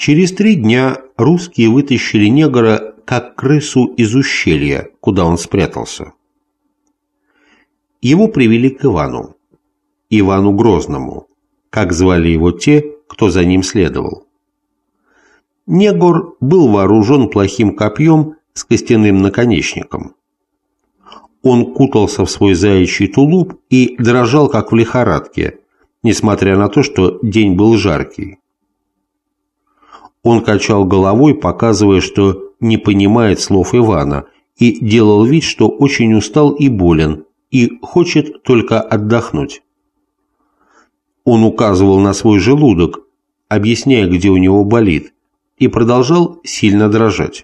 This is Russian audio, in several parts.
Через 3 дня русские вытащили негра как крысу из ущелья, куда он спрятался. Его привели к Ивану Грозному, как звали его те, кто за ним следовал. Негр был вооружен плохим копьем с костяным наконечником. Он кутался в свой заячий тулуп и дрожал, как в лихорадке, несмотря на то, что день был жаркий. Он качал головой, показывая, что не понимает слов Ивана, и делал вид, что очень устал и болен, и хочет только отдохнуть. Он указывал на свой желудок, объясняя, где у него болит, и продолжал сильно дрожать.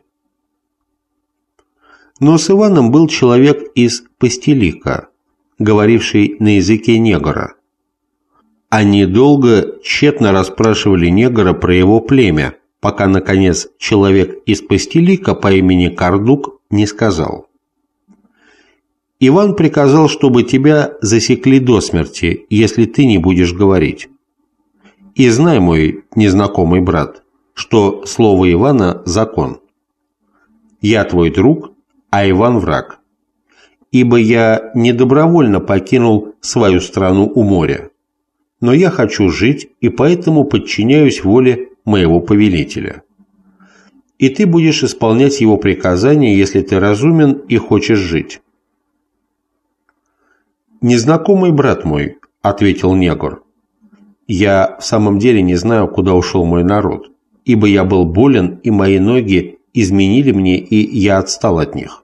Но с Иваном был человек из Пастелика, говоривший на языке негра. Они долго тщетно расспрашивали негра про его племя, пока, наконец, человек из Пастелика по имени Кардук не сказал: «Иван приказал, чтобы тебя засекли до смерти, если ты не будешь говорить. И знай, мой незнакомый брат, что слово Ивана – закон. Я твой друг, а Иван – враг. Ибо я недобровольно покинул свою страну у моря. Но я хочу жить, и поэтому подчиняюсь воле моего повелителя. И ты будешь исполнять его приказания, если ты разумен и хочешь жить». «Незнакомый брат мой», – ответил негр, – «я в самом деле не знаю, куда ушел мой народ, ибо я был болен, и мои ноги изменили мне, и я отстал от них».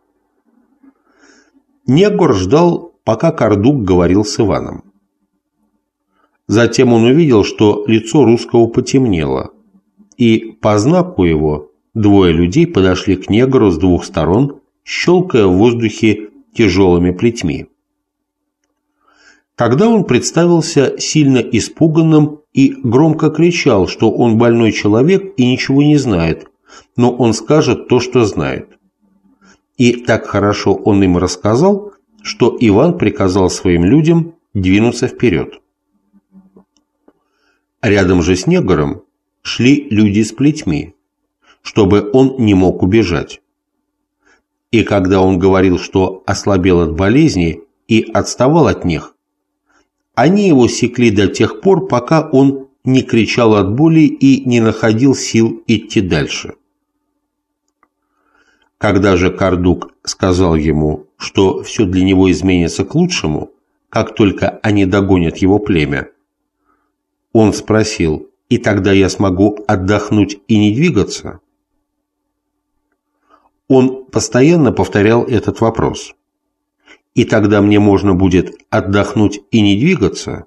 Негр ждал, пока Кардук говорил с Иваном. Затем он увидел, что лицо русского потемнело, и по знаку его 2 людей подошли к негру с 2 сторон, щелкая в воздухе тяжелыми плетьми. Тогда он представился сильно испуганным и громко кричал, что он больной человек и ничего не знает, но он скажет то, что знает. И так хорошо он им рассказал, что Иван приказал своим людям двинуться вперед. Рядом же с негром шли люди с плетьми, чтобы он не мог убежать. И когда он говорил, что ослабел от болезни и отставал от них, они его секли до тех пор, пока он не кричал от боли и не находил сил идти дальше. Когда же Кардук сказал ему, что все для него изменится к лучшему, как только они догонят его племя, он спросил: «И тогда я смогу отдохнуть и не двигаться?» Он постоянно повторял этот вопрос. «И тогда мне можно будет отдохнуть и не двигаться?»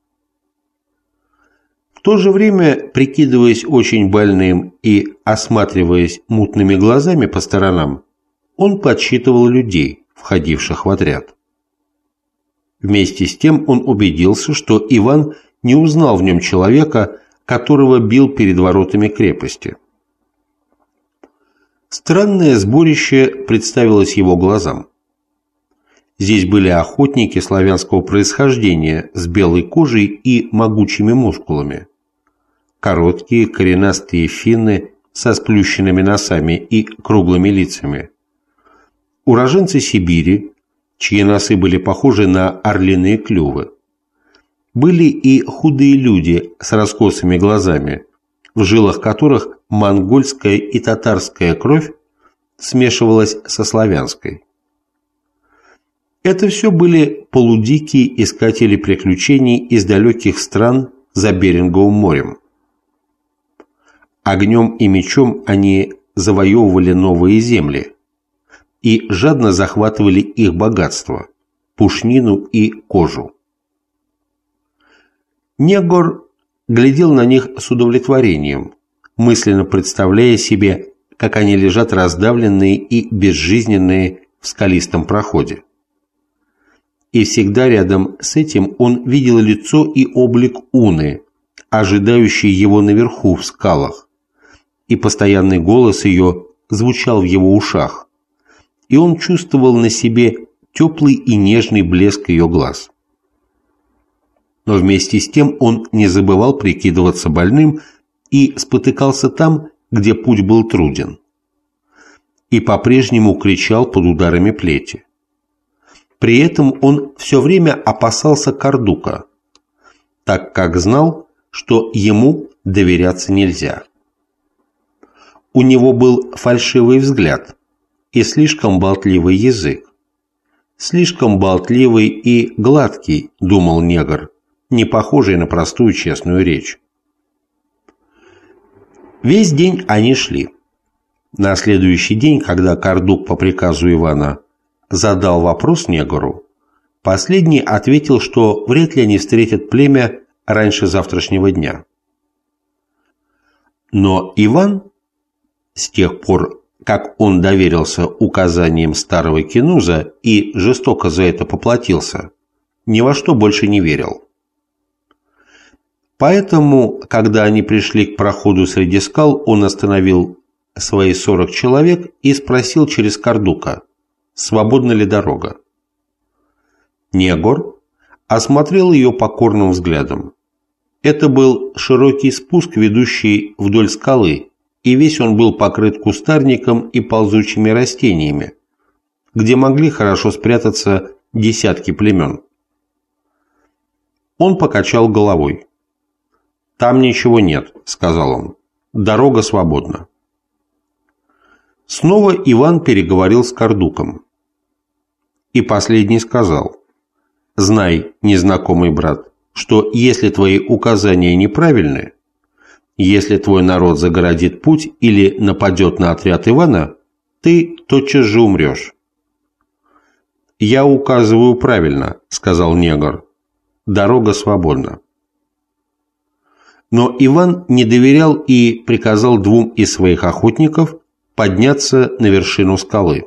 В то же время, прикидываясь очень больным и осматриваясь мутными глазами по сторонам, он подсчитывал людей, входивших в отряд. Вместе с тем он убедился, что Иван не узнал в нем человека, которого бил перед воротами крепости. Странное сборище представилось его глазам. Здесь были охотники славянского происхождения с белой кожей и могучими мускулами, короткие коренастые финны со сплющенными носами и круглыми лицами, уроженцы Сибири, чьи носы были похожи на орлиные клювы. Были и худые люди с раскосыми глазами, в жилах которых монгольская и татарская кровь смешивалась со славянской. Это все были полудикие искатели приключений из далеких стран за Беринговым морем. Огнем и мечом они завоевывали новые земли и жадно захватывали их богатство, пушнину и кожу. Негр глядел на них с удовлетворением, мысленно представляя себе, как они лежат раздавленные и безжизненные в скалистом проходе. И всегда рядом с этим он видел лицо и облик Уны, ожидающей его наверху в скалах, и постоянный голос ее звучал в его ушах, и он чувствовал на себе теплый и нежный блеск ее глаз. Но вместе с тем он не забывал прикидываться больным и спотыкался там, где путь был труден. И по-прежнему кричал под ударами плети. При этом он все время опасался Кардука, так как знал, что ему доверяться нельзя. У него был фальшивый взгляд и слишком болтливый язык. Слишком болтливый и гладкий, думал негр, не похожий на простую честную речь. Весь день они шли. На следующий день, когда Кардук по приказу Ивана задал вопрос негру, последний ответил, что вряд ли они встретят племя раньше завтрашнего дня. Но Иван, с тех пор, как он доверился указаниям старого Кинуза и жестоко за это поплатился, ни во что больше не верил. Поэтому, когда они пришли к проходу среди скал, он остановил свои 40 человек и спросил через Кардука, свободна ли дорога. Негр осмотрел ее покорным взглядом. Это был широкий спуск, ведущий вдоль скалы, и весь он был покрыт кустарником и ползучими растениями, где могли хорошо спрятаться десятки племен. Он покачал головой. «Там ничего нет», — сказал он. «Дорога свободна». Снова Иван переговорил с Кардуком. И последний сказал: «Знай, незнакомый брат, что если твои указания неправильны, если твой народ загородит путь или нападет на отряд Ивана, ты тотчас же умрешь». «Я указываю правильно», — сказал негр. «Дорога свободна». Но Иван не доверял и приказал двум из своих охотников подняться на вершину скалы.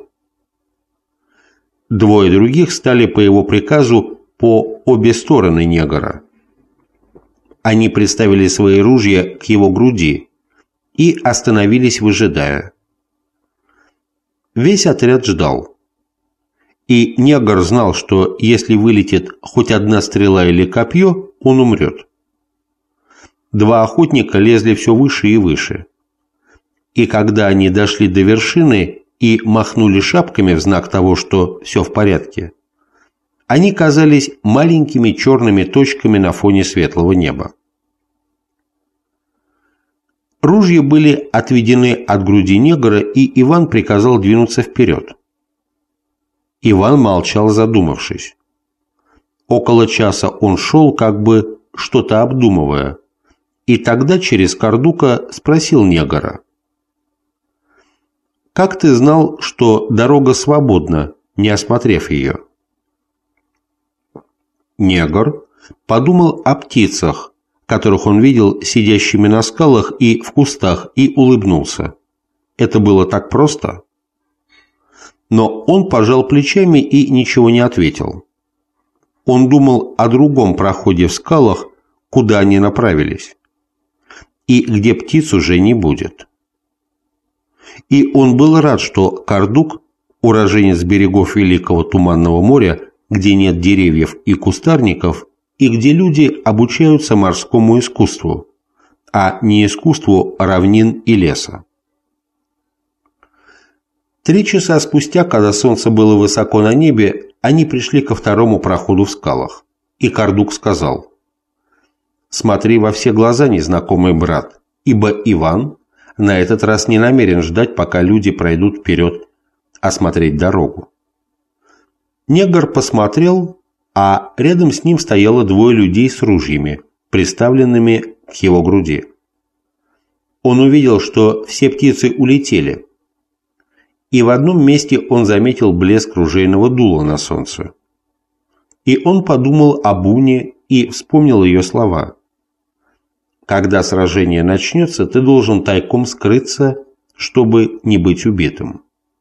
Двое других стали по его приказу по обе стороны негра. Они приставили свои ружья к его груди и остановились, выжидая. Весь отряд ждал. И негр знал, что если вылетит хоть одна стрела или копье, он умрет. Два охотника лезли все выше и выше. И когда они дошли до вершины и махнули шапками в знак того, что все в порядке, они казались маленькими черными точками на фоне светлого неба. Ружья были отведены от груди негра, и Иван приказал двинуться вперед. Иван молчал, задумавшись. Около часа он шел, как бы что-то обдумывая, и тогда через Кардука спросил негра: «Как ты знал, что дорога свободна, не осмотрев ее?» Негр подумал о птицах, которых он видел сидящими на скалах и в кустах, и улыбнулся. Это было так просто. Но он пожал плечами и ничего не ответил. Он думал о другом проходе в скалах, куда они направились, и где птиц уже не будет. И он был рад, что Кардук, уроженец берегов Великого Туманного моря, где нет деревьев и кустарников, и где люди обучаются морскому искусству, а не искусству равнин и леса. 3 часа спустя, когда солнце было высоко на небе, они пришли ко второму проходу в скалах, и Кардук сказал: «Смотри во все глаза, незнакомый брат, ибо Иван на этот раз не намерен ждать, пока люди пройдут вперед, осмотреть дорогу». Негр посмотрел, а рядом с ним стояло 2 людей с ружьями, приставленными к его груди. Он увидел, что все птицы улетели, и в одном месте он заметил блеск ружейного дула на солнце. И он подумал об Уне и вспомнил ее слова: «Когда сражение начнется, ты должен тайком скрыться, чтобы не быть убитым».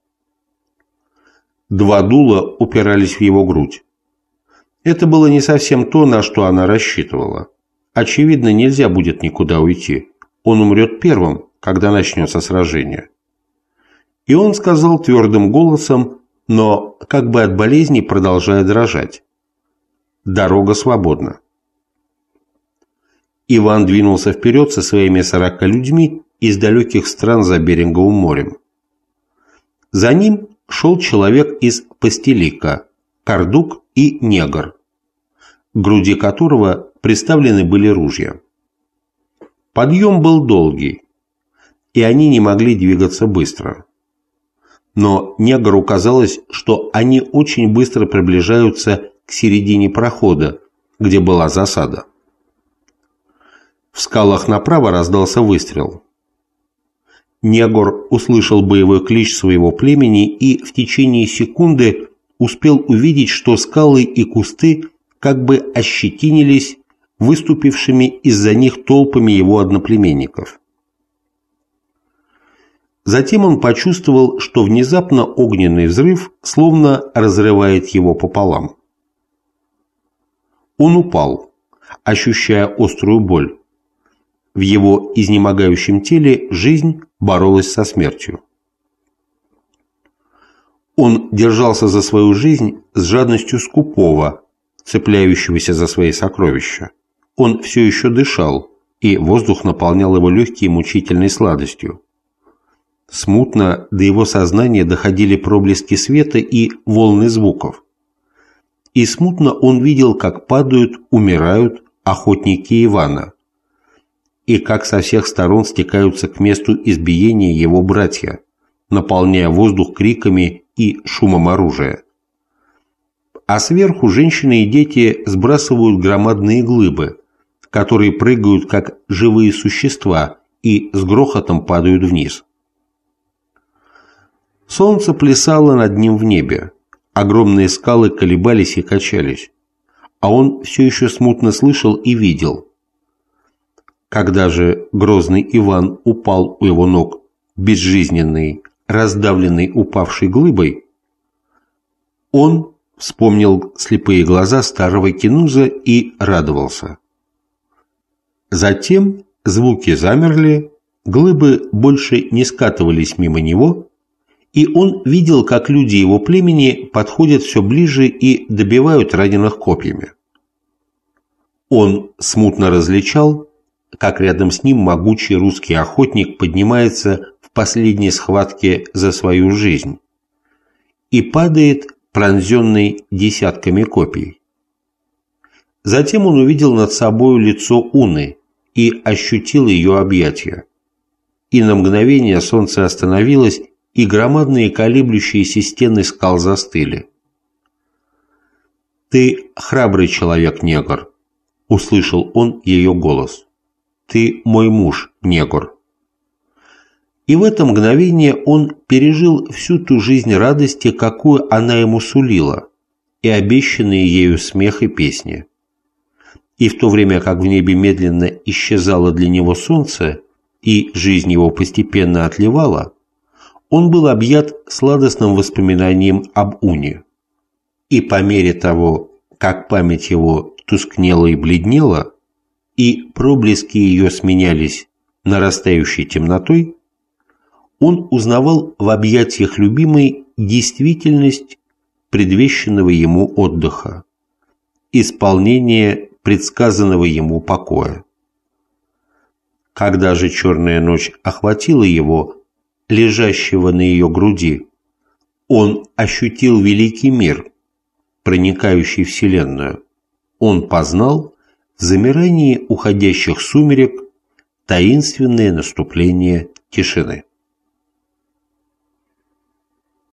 2 дула упирались в его грудь. Это было не совсем то, на что она рассчитывала. Очевидно, нельзя будет никуда уйти. Он умрет первым, когда начнется сражение. И он сказал твердым голосом, но как бы от болезни продолжая дрожать: «Дорога свободна». Иван двинулся вперед со своими 40 людьми из далеких стран за Беринговым морем. За ним шел человек из Пастилика, Кардук и негр, к груди которого приставлены были ружья. Подъем был долгий, и они не могли двигаться быстро. Но негру казалось, что они очень быстро приближаются к середине прохода, где была засада. В скалах направо раздался выстрел. Негр услышал боевой клич своего племени и в течение секунды успел увидеть, что скалы и кусты как бы ощетинились выступившими из-за них толпами его одноплеменников. Затем он почувствовал, что внезапно огненный взрыв словно разрывает его пополам. Он упал, ощущая острую боль. В его изнемогающем теле жизнь боролась со смертью. Он держался за свою жизнь с жадностью скупого, цепляющегося за свои сокровища. Он все еще дышал, и воздух наполнял его легкие мучительной сладостью. Смутно до его сознания доходили проблески света и волны звуков. И смутно он видел, как падают, умирают охотники Ивана, и как со всех сторон стекаются к месту избиения его братья, наполняя воздух криками и шумом оружия. А сверху женщины и дети сбрасывают громадные глыбы, которые прыгают как живые существа и с грохотом падают вниз. Солнце плясало над ним в небе, огромные скалы колебались и качались, а он все еще смутно слышал и видел. Когда же грозный Иван упал у его ног, безжизненный, раздавленный упавшей глыбой, он вспомнил слепые глаза старого Кинуза и радовался. Затем звуки замерли, глыбы больше не скатывались мимо него, и он видел, как люди его племени подходят все ближе и добивают раненых копьями. Он смутно различал, как рядом с ним могучий русский охотник поднимается в последней схватке за свою жизнь и падает, пронзенный десятками копий. Затем он увидел над собою лицо Уны и ощутил ее объятия. И на мгновение солнце остановилось, и громадные колеблющиеся стены скал застыли. «Ты храбрый человек, негр», — услышал он ее голос. «Ты мой муж, негр». И в это мгновение он пережил всю ту жизнь радости, какую она ему сулила, и обещанные ею смех и песни. И в то время как в небе медленно исчезало для него солнце, и жизнь его постепенно отливала, он был объят сладостным воспоминанием об Уне. И по мере того, как память его тускнела и бледнела, и проблески ее сменялись нарастающей темнотой, он узнавал в объятиях любимой действительность предвещенного ему отдыха, исполнение предсказанного ему покоя. Когда же черная ночь охватила его, лежащего на ее груди, он ощутил великий мир, проникающий в Вселенную. Он познал в замирании уходящих сумерек таинственное наступление тишины.